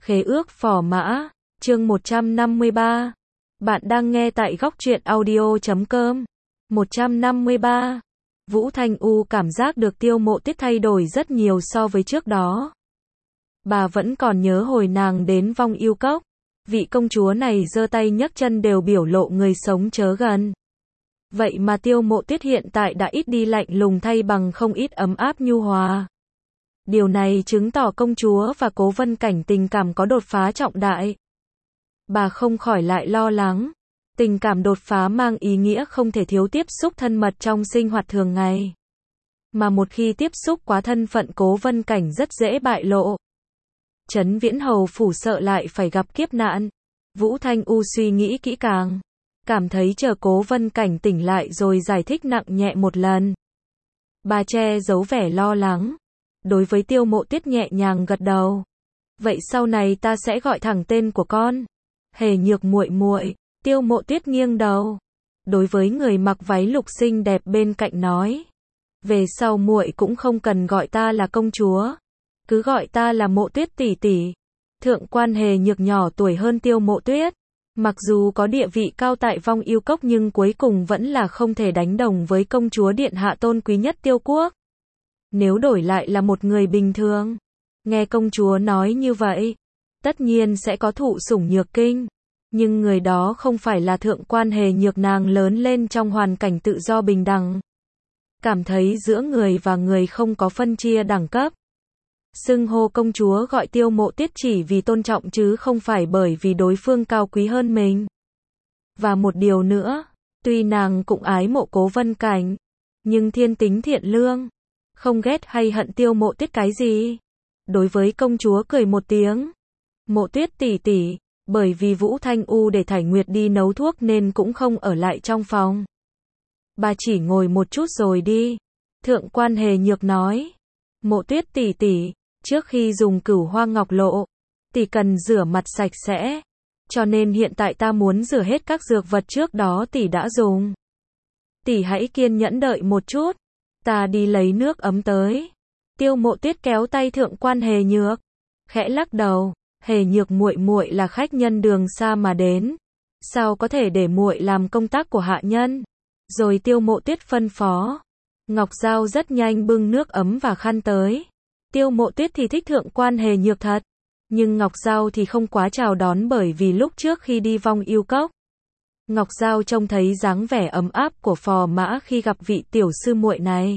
Khế ước phò mã, chương 153. Bạn đang nghe tại góc truyện audio.com. 153. Vũ Thanh U cảm giác được Tiêu Mộ Tuyết thay đổi rất nhiều so với trước đó. Bà vẫn còn nhớ hồi nàng đến Vong Yêu Cốc. Vị công chúa này giơ tay nhấc chân đều biểu lộ người sống chớ gần. Vậy mà Tiêu Mộ Tuyết hiện tại đã ít đi lạnh lùng thay bằng không ít ấm áp nhu hòa. Điều này chứng tỏ công chúa và Cố Vân Cảnh tình cảm có đột phá trọng đại. Bà không khỏi lại lo lắng. Tình cảm đột phá mang ý nghĩa không thể thiếu tiếp xúc thân mật trong sinh hoạt thường ngày. Mà một khi tiếp xúc quá thân phận Cố Vân Cảnh rất dễ bại lộ. Trấn Viễn Hầu phủ sợ lại phải gặp kiếp nạn. Vũ Thanh U suy nghĩ kỹ càng. Cảm thấy chờ Cố Vân Cảnh tỉnh lại rồi giải thích nặng nhẹ một lần. Bà che giấu vẻ lo lắng. Đối với Tiêu Mộ Tuyết nhẹ nhàng gật đầu. Vậy sau này ta sẽ gọi thẳng tên của con. Hề Nhược muội muội. Tiêu Mộ Tuyết nghiêng đầu. Đối với người mặc váy lục xinh đẹp bên cạnh nói. Về sau muội cũng không cần gọi ta là công chúa. Cứ gọi ta là Mộ Tuyết tỷ tỷ. Thượng quan Hề Nhược nhỏ tuổi hơn Tiêu Mộ Tuyết. Mặc dù có địa vị cao tại Vong Yêu Cốc nhưng cuối cùng vẫn là không thể đánh đồng với công chúa điện hạ tôn quý nhất Tiêu Quốc. Nếu đổi lại là một người bình thường, nghe công chúa nói như vậy, tất nhiên sẽ có thụ sủng nhược kinh. Nhưng người đó không phải là Thượng quan Hề Nhược, nàng lớn lên trong hoàn cảnh tự do bình đẳng. Cảm thấy giữa người và người không có phân chia đẳng cấp. Xưng hô công chúa gọi Tiêu Mộ Tuyết chỉ vì tôn trọng chứ không phải bởi vì đối phương cao quý hơn mình. Và một điều nữa, tuy nàng cũng ái mộ Cố Vân Cảnh, nhưng thiên tính thiện lương, không ghét hay hận Tiêu Mộ Tuyết cái gì. Đối với công chúa cười một tiếng. Mộ Tuyết tỷ tỷ, bởi vì Vũ Thanh U để Thải Nguyệt đi nấu thuốc nên cũng không ở lại trong phòng. Bà chỉ ngồi một chút rồi đi. Thượng quan Hề Nhược nói. Mộ Tuyết tỷ tỷ, trước khi dùng Cửu Hoa Ngọc Lộ, tỷ cần rửa mặt sạch sẽ. Cho nên hiện tại ta muốn rửa hết các dược vật trước đó tỷ đã dùng. Tỷ hãy kiên nhẫn đợi một chút. Ta đi lấy nước ấm tới. Tiêu Mộ Tuyết kéo tay Thượng quan Hề Nhược, khẽ lắc đầu. Hề Nhược muội muội là khách nhân đường xa mà đến, sao có thể để muội làm công tác của hạ nhân? Rồi Tiêu Mộ Tuyết phân phó. Ngọc Giao rất nhanh bưng nước ấm và khăn tới. Tiêu Mộ Tuyết thì thích Thượng quan Hề Nhược thật, nhưng Ngọc Giao thì không quá chào đón bởi vì lúc trước khi đi Vong Yêu Cốc, Ngọc Giao trông thấy dáng vẻ ấm áp của phò mã khi gặp vị tiểu sư muội này.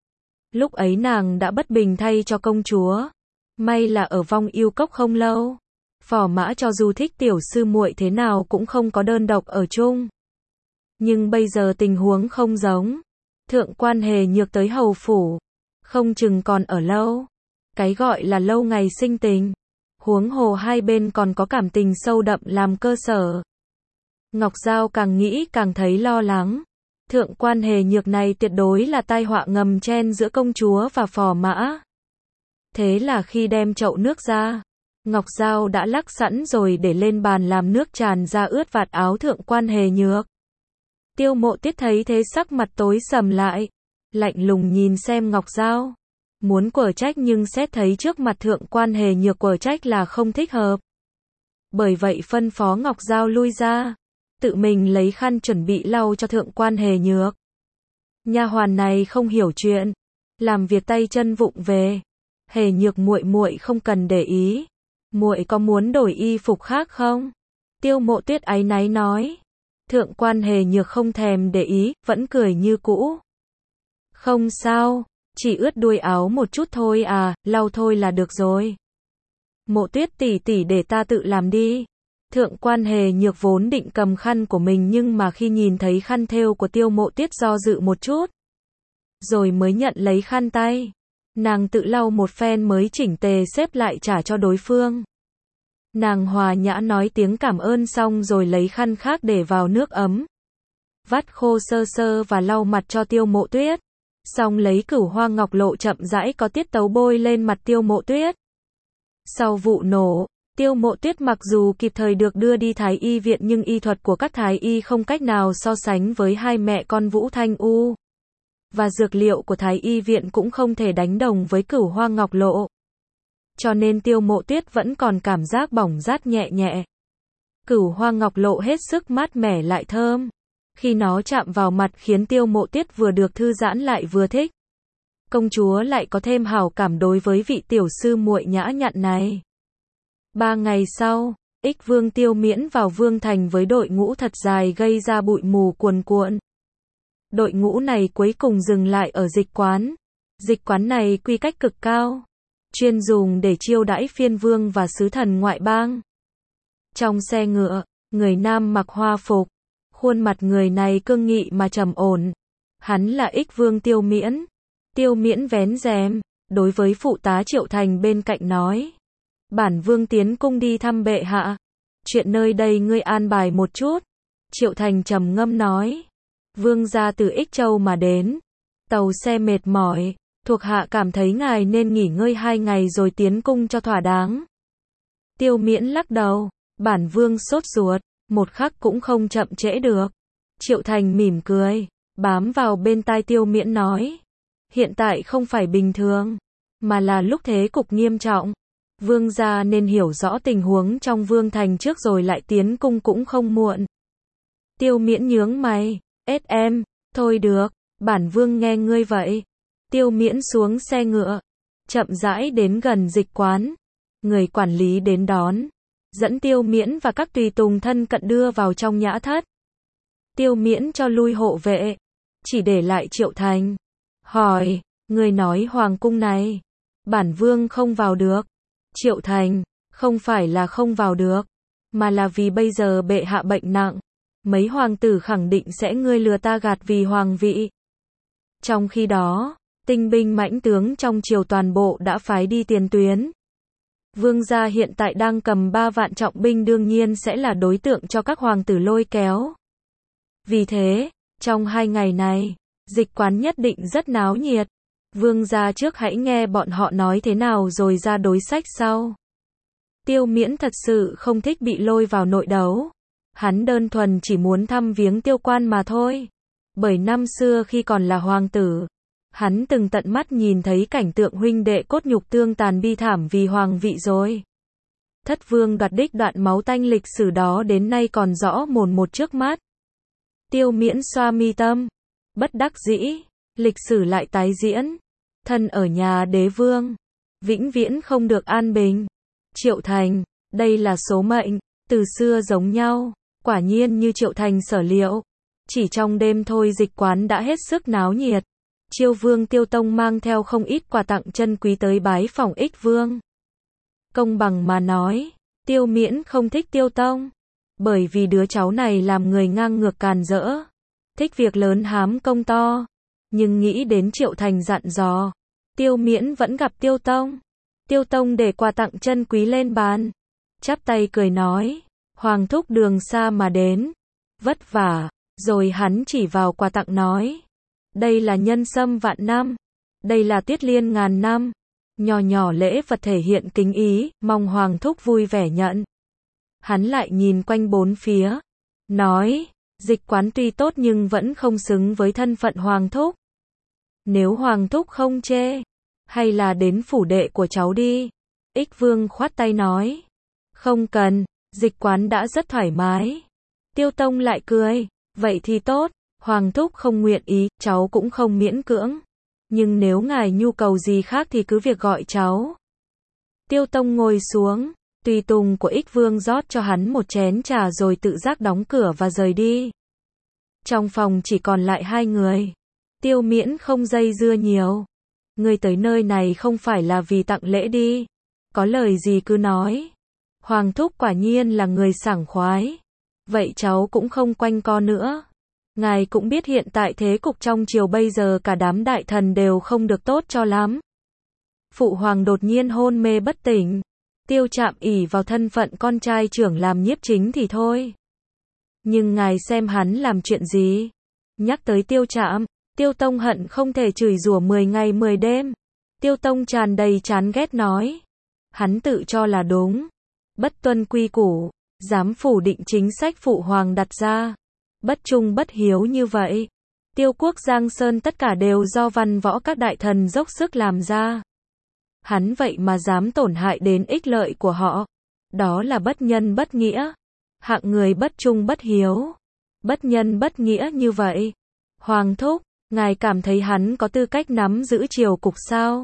Lúc ấy nàng đã bất bình thay cho công chúa. May là ở Vong Yêu Cốc không lâu, phò mã cho dù thích tiểu sư muội thế nào cũng không có đơn độc ở chung. Nhưng bây giờ tình huống không giống. Thượng quan Hề Nhược tới hầu phủ, không chừng còn ở lâu. Cái gọi là lâu ngày sinh tình, huống hồ hai bên còn có cảm tình sâu đậm làm cơ sở. Ngọc Giao càng nghĩ càng thấy lo lắng. Thượng quan Hề Nhược này tuyệt đối là tai họa ngầm chen giữa công chúa và phò mã. Thế là khi đem chậu nước ra, Ngọc Giao đã lắc sẵn rồi để lên bàn làm nước tràn ra ướt vạt áo Thượng quan Hề Nhược. Tiêu Mộ Tuyết thấy thế sắc mặt tối sầm lại, lạnh lùng nhìn xem Ngọc Giao. Muốn quở trách nhưng xét thấy trước mặt Thượng quan Hề Nhược quở trách là không thích hợp. Bởi vậy phân phó Ngọc Giao lui ra, tự mình lấy khăn chuẩn bị lau cho Thượng quan Hề Nhược. Nha hoàn này không hiểu chuyện, làm việc tay chân vụng về. Hề Nhược muội muội không cần để ý. Muội có muốn đổi y phục khác không? Tiêu Mộ Tuyết áy náy nói. Thượng quan Hề Nhược không thèm để ý, vẫn cười như cũ. Không sao, chỉ ướt đuôi áo một chút thôi à, lau thôi là được rồi. Mộ Tuyết tỷ tỷ để ta tự làm đi. Thượng quan Hề Nhược vốn định cầm khăn của mình nhưng mà khi nhìn thấy khăn thêu của Tiêu Mộ Tuyết do dự một chút, rồi mới nhận lấy khăn tay. Nàng tự lau một phen mới chỉnh tề xếp lại trả cho đối phương. Nàng hòa nhã nói tiếng cảm ơn xong rồi lấy khăn khác để vào nước ấm, vắt khô sơ sơ và lau mặt cho Tiêu Mộ Tuyết. Xong lấy Cửu Hoa Ngọc Lộ chậm rãi có tiết tấu bôi lên mặt Tiêu Mộ Tuyết. Sau vụ nổ, Tiêu Mộ Tuyết mặc dù kịp thời được đưa đi Thái Y viện nhưng y thuật của các Thái Y không cách nào so sánh với hai mẹ con Vũ Thanh U. Và dược liệu của Thái Y viện cũng không thể đánh đồng với Cửu Hoa Ngọc Lộ. cho nên Tiêu Mộ Tuyết vẫn còn cảm giác bỏng rát nhẹ nhẹ. Cửu hoa ngọc lộ hết sức mát mẻ lại thơm. Khi nó chạm vào mặt khiến Tiêu Mộ Tuyết vừa được thư giãn lại vừa thích. Công chúa lại có thêm hảo cảm đối với vị tiểu sư muội nhã nhặn này. 3 ngày sau, Ích Vương Tiêu Miễn vào Vương Thành với đội ngũ thật dài gây ra bụi mù cuồn cuộn. Đội ngũ này cuối cùng dừng lại ở dịch quán. Dịch quán này quy cách cực cao, chuyên dùng để chiêu đãi phiên vương và sứ thần ngoại bang. Trong xe ngựa, người nam mặc hoa phục, khuôn mặt người này cương nghị mà trầm ổn. Hắn là Ích Vương Tiêu Miễn. Tiêu Miễn vén rèm, đối với phụ tá Triệu Thành bên cạnh nói: "Bản vương tiến cung đi thăm bệ hạ. Chuyện nơi đây ngươi an bài một chút." Triệu Thành trầm ngâm nói: "Vương gia từ Ích Châu mà đến, tàu xe mệt mỏi, thuộc hạ cảm thấy ngài nên nghỉ ngơi 2 ngày rồi tiến cung cho thỏa đáng." Tiêu Miễn lắc đầu: "Bản vương sốt ruột, một khắc cũng không chậm trễ được." Triệu Thành mỉm cười, bám vào bên tai Tiêu Miễn nói: "Hiện tại không phải bình thường, mà là lúc thế cục nghiêm trọng. Vương gia nên hiểu rõ tình huống trong Vương Thành trước rồi lại tiến cung cũng không muộn." Tiêu Miễn nhướng mày: "SM, thôi được, bản vương nghe ngươi vậy." Tiêu Miễn xuống xe ngựa, chậm rãi đến gần dịch quán. Người quản lý đến đón, dẫn Tiêu Miễn và các tùy tùng thân cận đưa vào trong nhã thất. Tiêu Miễn cho lui hộ vệ, chỉ để lại Triệu Thành. Hỏi: "Người nói hoàng cung này, bản vương không vào được." Triệu Thành: "Không phải là không vào được, mà là vì bây giờ bệ hạ bệnh nặng. Mấy hoàng tử khẳng định sẽ ngươi lừa ta gạt vì hoàng vị." Trong khi đó, tinh binh mãnh tướng trong triều toàn bộ đã phái đi tiền tuyến. Vương gia hiện tại đang cầm 3 vạn trọng binh, đương nhiên sẽ là đối tượng cho các hoàng tử lôi kéo. Vì thế, trong 2 ngày này, dịch quán nhất định rất náo nhiệt. Vương gia trước hãy nghe bọn họ nói thế nào rồi ra đối sách sau. Tiêu Miễn thật sự không thích bị lôi vào nội đấu. Hắn đơn thuần chỉ muốn thăm viếng Tiêu quan mà thôi. Bởi năm xưa khi còn là hoàng tử, hắn từng tận mắt nhìn thấy cảnh tượng huynh đệ cốt nhục tương tàn bi thảm vì hoàng vị rồi. Thất vương đoạt đích đoạn máu tanh lịch sử đó đến nay còn rõ mồn một trước mắt. Tiêu Miễn xoa mi tâm, bất đắc dĩ, lịch sử lại tái diễn. Thân ở nhà đế vương, vĩnh viễn không được an bình. Triệu Thành, đây là số mệnh, từ xưa giống nhau. Quả nhiên như Triệu Thành sở liệu, chỉ trong đêm thôi dịch quán đã hết sức náo nhiệt. Chiêu vương Tiêu Tông mang theo không ít quà tặng chân quý tới bái phỏng Ích Vương. Công bằng mà nói, Tiêu Miễn không thích Tiêu Tông, bởi vì đứa cháu này làm người ngang ngược càn rỡ, thích việc lớn hám công to. Nhưng nghĩ đến Triệu Thành dặn dò, Tiêu Miễn vẫn gặp Tiêu Tông. Tiêu Tông để quà tặng chân quý lên bàn, chắp tay cười nói: "Hoàng thúc đường xa mà đến, vất vả." Rồi hắn chỉ vào quà tặng nói: "Đây là nhân sâm vạn năm, đây là tuyết liên ngàn năm." Nhỏ nhỏ lễ vật thể hiện kính ý, mong hoàng thúc vui vẻ nhận. Hắn lại nhìn quanh bốn phía, nói: "Dịch quán tuy tốt nhưng vẫn không xứng với thân phận hoàng thúc. Nếu hoàng thúc không chê, hay là đến phủ đệ của cháu đi." Ích Vương khoát tay nói: "Không cần, dịch quán đã rất thoải mái." Tiêu Tông lại cười: "Vậy thì tốt, hoàng thúc không nguyện ý, cháu cũng không miễn cưỡng. Nhưng nếu ngài nhu cầu gì khác thì cứ việc gọi cháu." Tiêu Tông ngồi xuống, tùy tùng của Ích Vương rót cho hắn một chén trà rồi tự giác đóng cửa và rời đi. Trong phòng chỉ còn lại 2 người. Tiêu Miễn không dây dưa nhiều. "Ngươi tới nơi này không phải là vì tặng lễ đi. Có lời gì cứ nói. Hoàng thúc quả nhiên là người sảng khoái. Vậy cháu cũng không quanh co nữa. Ngài cũng biết hiện tại thế cục trong triều bây giờ cả đám đại thần đều không được tốt cho lắm. Phụ hoàng đột nhiên hôn mê bất tỉnh. Tiêu Trạm ỷ vào thân phận con trai trưởng làm nhiếp chính thì thôi. Nhưng ngài xem hắn làm chuyện gì?" Nhắc tới Tiêu Trạm, Tiêu Tông hận không thể chửi rủa 10 ngày 10 đêm. Tiêu Tông tràn đầy chán ghét nói: "Hắn tự cho là đúng, bất tuân quy củ, dám phủ định chính sách phụ hoàng đặt ra, bất trung bất hiếu như vậy. Tiêu quốc Giang Sơn tất cả đều do văn võ các đại thần dốc sức làm ra. Hắn vậy mà dám tổn hại đến ích lợi của họ. Đó là bất nhân bất nghĩa. Hạng người bất trung bất hiếu. Bất nhân bất nghĩa như vậy. Hoàng thúc, ngài cảm thấy hắn có tư cách nắm giữ triều cục sao?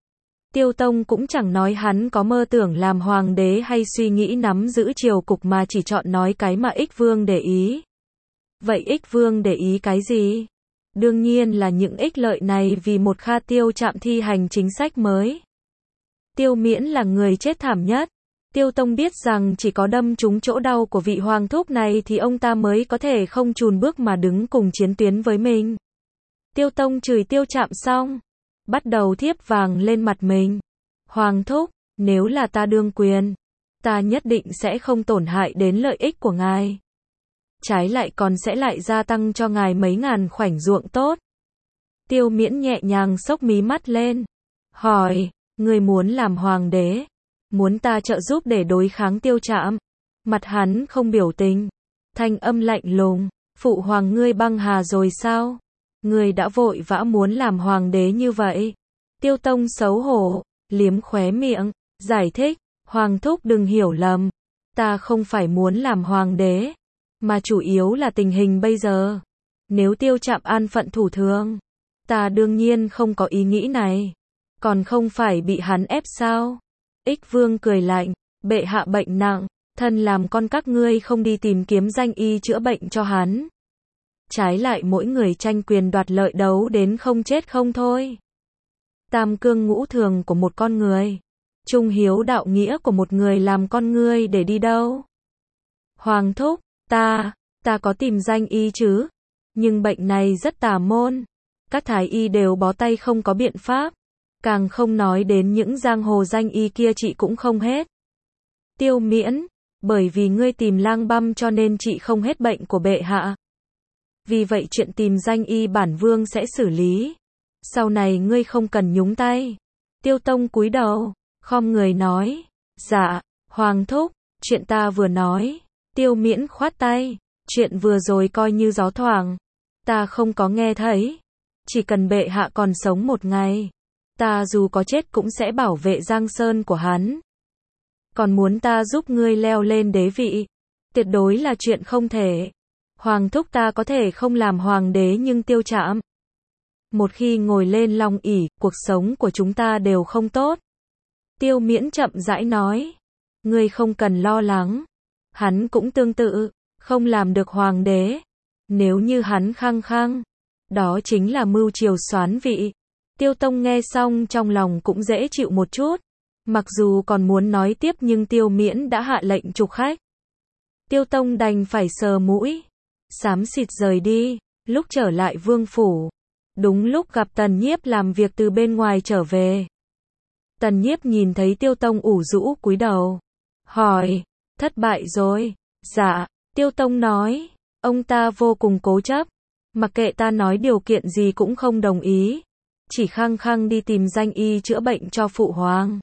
Tiêu Tông cũng chẳng nói hắn có mơ tưởng làm hoàng đế hay suy nghĩ nắm giữ triều cục mà chỉ chọn nói cái mà Ích Vương để ý. Vậy Ích Vương để ý cái gì? Đương nhiên là những ích lợi này vì một Kha Tiêu Trạm thi hành chính sách mới. Tiêu Miễn là người chết thảm nhất. Tiêu Tông biết rằng chỉ có đâm trúng chỗ đau của vị hoàng thúc này thì ông ta mới có thể không chùn bước mà đứng cùng chiến tuyến với mình. Tiêu Tông chửi Tiêu Trạm xong, bắt đầu thiếp vàng lên mặt mình. Hoàng thúc, nếu là ta đương quyền, ta nhất định sẽ không tổn hại đến lợi ích của ngài. Trái lại còn sẽ lại gia tăng cho ngài mấy ngàn khoảnh ruộng tốt. Tiêu Miễn nhẹ nhàng xốc mí mắt lên. Hỏi, ngươi muốn làm hoàng đế? Muốn ta trợ giúp để đối kháng Tiêu Trạm? Mặt hắn không biểu tình. Thanh âm lạnh lùng. Phụ hoàng ngươi băng hà rồi sao? Ngươi đã vội vã muốn làm hoàng đế như vậy. Tiêu Tông xấu hổ, liếm khóe miệng, giải thích. Hoàng thúc đừng hiểu lầm. Ta không phải muốn làm hoàng đế. Mà chủ yếu là tình hình bây giờ. Nếu Tiêu Trạm an phận thủ thường, ta đương nhiên không có ý nghĩ này. Còn không phải bị hắn ép sao? Ích Vương cười lạnh, bệ hạ bệnh nặng, thân làm con các ngươi không đi tìm kiếm danh y chữa bệnh cho hắn. Trái lại mỗi người tranh quyền đoạt lợi đấu đến không chết không thôi. Tam cương ngũ thường của một con người, trung hiếu đạo nghĩa của một người làm con ngươi để đi đâu? Hoàng thúc, ta có tìm danh y chứ? Nhưng bệnh này rất tà môn. Các thái y đều bó tay không có biện pháp. Càng không nói đến những giang hồ danh y kia trị cũng không hết. Tiêu Miễn, bởi vì ngươi tìm lang băm cho nên trị không hết bệnh của bệ hạ. Vì vậy chuyện tìm danh y bản vương sẽ xử lý. Sau này ngươi không cần nhúng tay. Tiêu Tông cúi đầu, khom người nói. Dạ, hoàng thúc, chuyện ta vừa nói. Tiêu Miễn khoát tay. Chuyện vừa rồi coi như gió thoảng. Ta không có nghe thấy. Chỉ cần bệ hạ còn sống một ngày, ta dù có chết cũng sẽ bảo vệ Giang Sơn của hắn. Còn muốn ta giúp ngươi leo lên đế vị, tuyệt đối là chuyện không thể. Hoàng thúc ta có thể không làm hoàng đế nhưng Tiêu Trạm, một khi ngồi lên long ỷ, cuộc sống của chúng ta đều không tốt. Tiêu Miễn chậm rãi nói. Ngươi không cần lo lắng. Hắn cũng tương tự, không làm được hoàng đế. Nếu như hắn khăng khăng, đó chính là mưu triều soán vị. Tiêu Tông nghe xong trong lòng cũng dễ chịu một chút. Mặc dù còn muốn nói tiếp nhưng Tiêu Miễn đã hạ lệnh trục khách. Tiêu Tông đành phải sờ mũi, xám xịt rời đi. Lúc trở lại vương phủ, đúng lúc gặp Tần Nhiếp làm việc từ bên ngoài trở về. Tần Nhiếp nhìn thấy Tiêu Tông ủ rũ cúi đầu, hỏi, thất bại rồi? Dạ, Tiêu Tông nói, ông ta vô cùng cố chấp, mặc kệ ta nói điều kiện gì cũng không đồng ý, chỉ khăng khăng đi tìm danh y chữa bệnh cho phụ hoàng.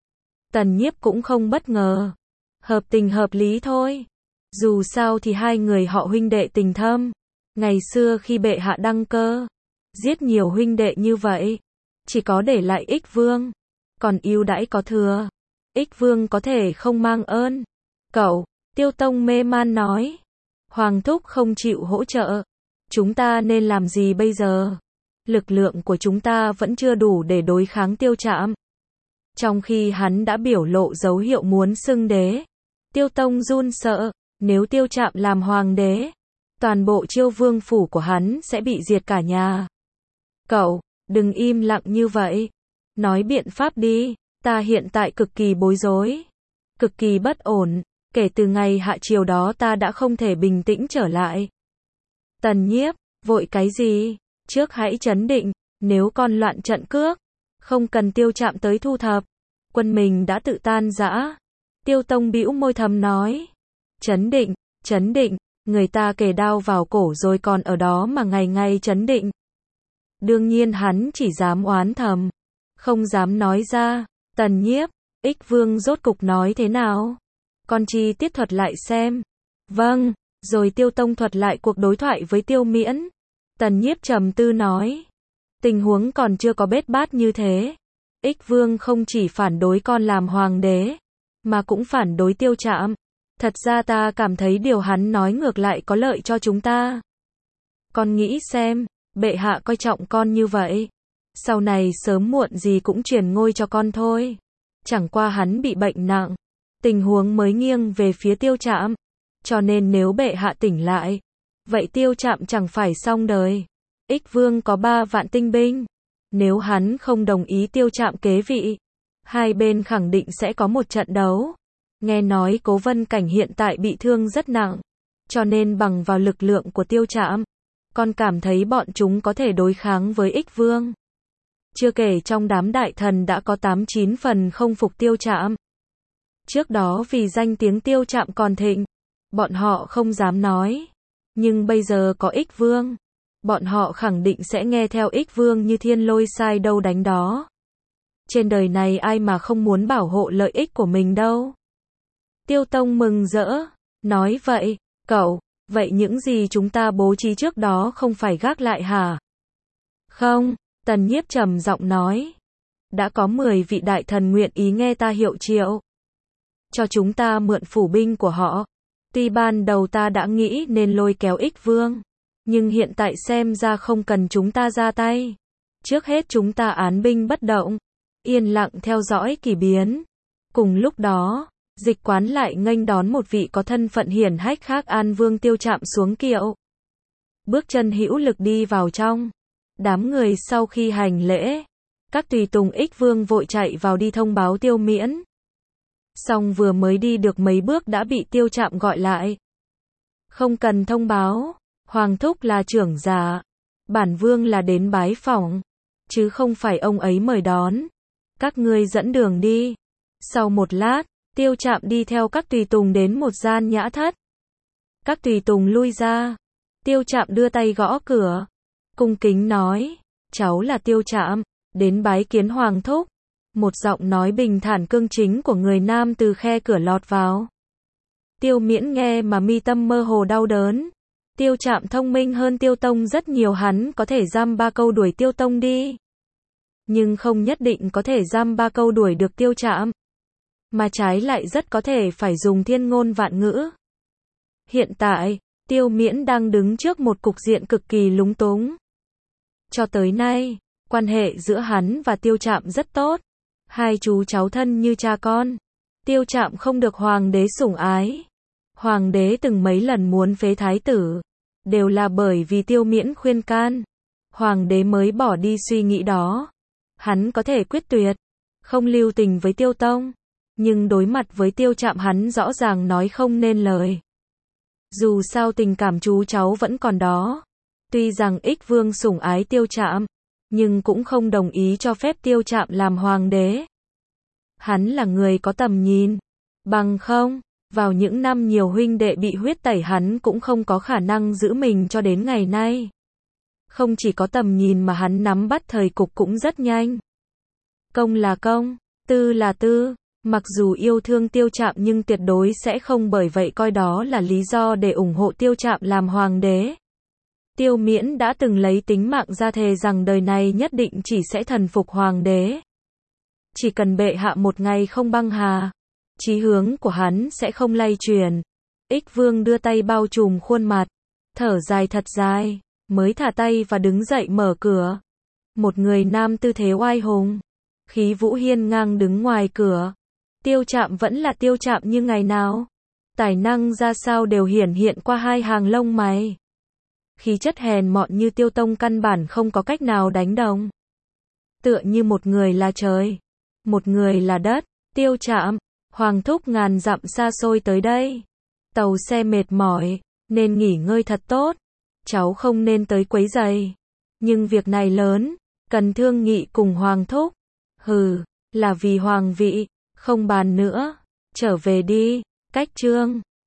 Tần Nhiếp cũng không bất ngờ, hợp tình hợp lý thôi. Dù sao thì hai người họ huynh đệ tình thâm. Ngày xưa khi bệ hạ đăng cơ, giết nhiều huynh đệ như vậy, chỉ có để lại Ích Vương, còn ưu đãi có thừa. Ích Vương có thể không mang ơn. Cậu, Tiêu Tông mê man nói, hoàng thúc không chịu hỗ trợ, chúng ta nên làm gì bây giờ? Lực lượng của chúng ta vẫn chưa đủ để đối kháng Tiêu Trạm. Trong khi hắn đã biểu lộ dấu hiệu muốn xưng đế, Tiêu Tông run sợ, nếu Tiêu Trạm làm hoàng đế, toàn bộ Chiêu Vương phủ của hắn sẽ bị diệt cả nhà. Cậu, đừng im lặng như vậy. Nói biện pháp đi, ta hiện tại cực kỳ bối rối, cực kỳ bất ổn, kể từ ngày hạ triều đó ta đã không thể bình tĩnh trở lại. Tần Nhiếp, vội cái gì? Trước hãy trấn định, nếu con loạn trận cước, không cần Tiêu Trạm tới thu thập, quân mình đã tự tan rã. Tiêu Tông bĩu môi thầm nói, trấn định, người ta kề đao vào cổ rồi còn ở đó mà ngày ngày trấn định. Đương nhiên hắn chỉ dám oán thầm, không dám nói ra. Tần Nhiếp, Ích Vương rốt cục nói thế nào? Con chi tiết thuật lại xem. Vâng, rồi Tiêu Tông thuật lại cuộc đối thoại với Tiêu Miễn. Tần Nhiếp trầm tư nói, tình huống còn chưa có bết bát như thế. Ích Vương không chỉ phản đối con làm hoàng đế, mà cũng phản đối Tiêu Trạm. Thật ra ta cảm thấy điều hắn nói ngược lại có lợi cho chúng ta. Con nghĩ xem, bệ hạ coi trọng con như vậy, sau này sớm muộn gì cũng truyền ngôi cho con thôi. Chẳng qua hắn bị bệnh nặng, tình huống mới nghiêng về phía Tiêu Trạm. Cho nên nếu bệ hạ tỉnh lại, vậy Tiêu Trạm chẳng phải xong đời. Ích Vương có 3 vạn tinh binh. Nếu hắn không đồng ý Tiêu Trạm kế vị, hai bên khẳng định sẽ có một trận đấu. Nghe nói Cố Vân Cảnh hiện tại bị thương rất nặng, cho nên bằng vào lực lượng của Tiêu Trạm, con cảm thấy bọn chúng có thể đối kháng với Ích Vương. Chưa kể trong đám đại thần đã có 8-9 phần không phục Tiêu Trạm. Trước đó vì danh tiếng Tiêu Trạm còn thịnh, bọn họ không dám nói. Nhưng bây giờ có Ích Vương, bọn họ khẳng định sẽ nghe theo Ích Vương như thiên lôi sai đâu đánh đó. Trên đời này ai mà không muốn bảo hộ lợi ích của mình đâu. Tiêu Tông mừng rỡ, nói vậy, cậu, vậy những gì chúng ta bố trí trước đó không phải gác lại hả? Không, Tần Nhiếp trầm giọng nói. Đã có 10 vị đại thần nguyện ý nghe ta hiệu triệu cho chúng ta mượn phủ binh của họ. Tuy ban đầu ta đã nghĩ nên lôi kéo Ích Vương, nhưng hiện tại xem ra không cần chúng ta ra tay. Trước hết chúng ta án binh bất động, yên lặng theo dõi kỳ biến. Cùng lúc đó, Dịch Quán lại nghênh đón một vị có thân phận hiển hách khác, An Vương Tiêu Trạm xuống kiệu. Bước chân hữu lực đi vào trong. Đám người sau khi hành lễ, các tùy tùng Ích Vương vội chạy vào đi thông báo Tiêu Miễn. Xong vừa mới đi được mấy bước đã bị Tiêu Trạm gọi lại. Không cần thông báo, Hoàng thúc là trưởng giả, bản vương là đến bái phỏng, chứ không phải ông ấy mời đón. Các ngươi dẫn đường đi. Sau một lát, Tiêu Trạm đi theo các tùy tùng đến một gian nhã thất. Các tùy tùng lui ra. Tiêu Trạm đưa tay gõ cửa, cung kính nói, cháu là Tiêu Trạm, đến bái kiến Hoàng thúc. Một giọng nói bình thản cương chính của người nam từ khe cửa lọt vào. Tiêu Miễn nghe mà mi tâm mơ hồ đau đớn. Tiêu Trạm thông minh hơn Tiêu Tông rất nhiều, hắn có thể giam 3 câu đuổi Tiêu Tông đi, nhưng không nhất định có thể giam 3 câu đuổi được Tiêu Trạm, mà trái lại rất có thể phải dùng thiên ngôn vạn ngữ. Hiện tại, Tiêu Miễn đang đứng trước một cục diện cực kỳ lúng túng. Cho tới nay, quan hệ giữa hắn và Tiêu Trạm rất tốt, hai chú cháu thân như cha con. Tiêu Trạm không được hoàng đế sủng ái. Hoàng đế từng mấy lần muốn phế thái tử, đều là bởi vì Tiêu Miễn khuyên can. Hoàng đế mới bỏ đi suy nghĩ đó. Hắn có thể quyết tuyệt, không lưu tình với Tiêu Tông, nhưng đối mặt với Tiêu Trạm hắn rõ ràng nói không nên lời. Dù sao tình cảm chú cháu vẫn còn đó. Tuy rằng Ích Vương sủng ái Tiêu Trạm, nhưng cũng không đồng ý cho phép Tiêu Trạm làm hoàng đế. Hắn là người có tầm nhìn, bằng không, vào những năm nhiều huynh đệ bị huyết tẩy hắn cũng không có khả năng giữ mình cho đến ngày nay. Không chỉ có tầm nhìn mà hắn nắm bắt thời cục cũng rất nhanh. Công là công, tư là tư. Mặc dù yêu thương Tiêu Trạm nhưng tuyệt đối sẽ không bởi vậy coi đó là lý do để ủng hộ Tiêu Trạm làm hoàng đế. Tiêu Miễn đã từng lấy tính mạng ra thề rằng đời này nhất định chỉ sẽ thần phục hoàng đế. Chỉ cần bệ hạ một ngày không băng hà, chí hướng của hắn sẽ không lay chuyển. Ích Vương đưa tay bao trùm khuôn mặt, thở dài thật dài, mới thả tay và đứng dậy mở cửa. Một người nam tư thế oai hùng, khí vũ hiên ngang đứng ngoài cửa. Tiêu Trạm vẫn là Tiêu Trạm như ngày nào. Tài năng ra sao đều hiển hiện qua hai hàng lông mày. Khí chất hèn mọn như Tiêu Tông căn bản không có cách nào đánh đồng. Tựa như một người là trời, một người là đất. Tiêu Trạm, Hoàng thúc ngàn dặm xa xôi tới đây. Tàu xe mệt mỏi, nên nghỉ ngơi thật tốt. Cháu không nên tới quấy rầy. Nhưng việc này lớn, cần thương nghị cùng Hoàng thúc. Hừ, là vì hoàng vị, không bàn nữa. Trở về đi. Cách chương